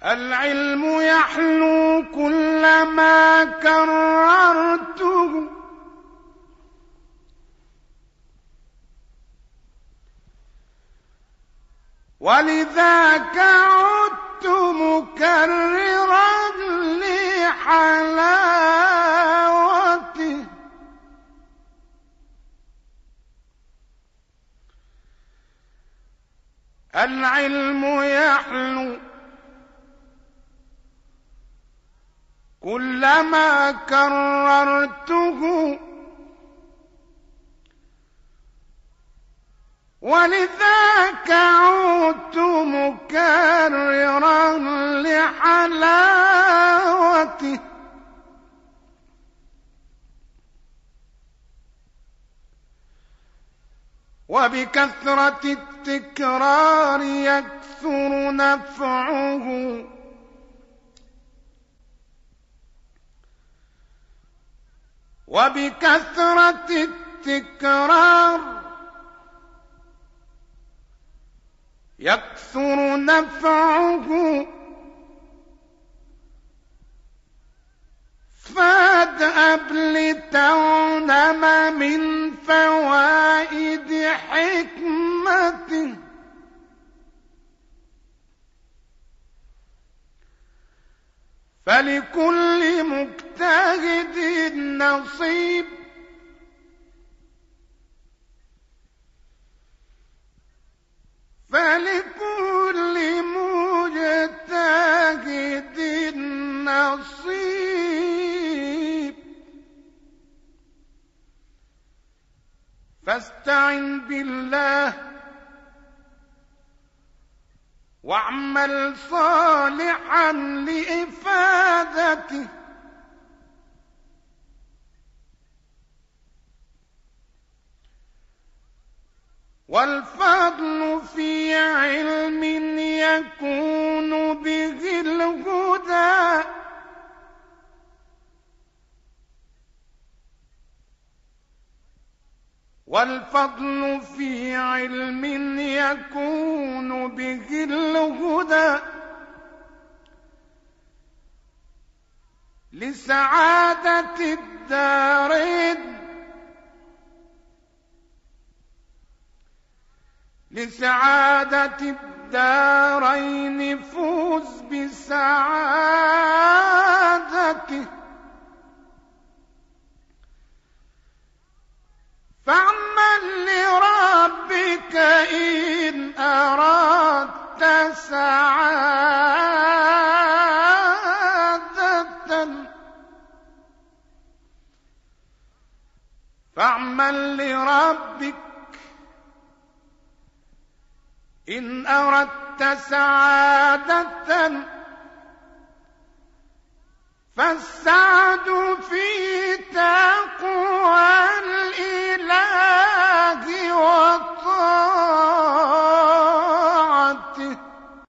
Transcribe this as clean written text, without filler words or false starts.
العلم يحلو كلما كررته، ولذاك عدت مكررا لحلاوته. العلم يحلو كلما كررته، ولذاك عدت مكررا لحلاوته. وبكثرة التكرار يكثر نفعه، وبكثرة التكرار يكثر نفعه. فادأب لتغنم من فوائد حكمته، فلكل مجتهد نصيب، فلكل مجتهد نصيب. فاستعن بالله واعمل صالحا لإفادته، والفضل في علم يكون به الهدى، والفضل في علم يكون به الهدى لسعادة الدارين، لسعادة الدارين فوز بسعادته. فاعمل لربك إن أردت سعادة، فاعمل لربك إن أردت سعادة، فالسعد في تقوى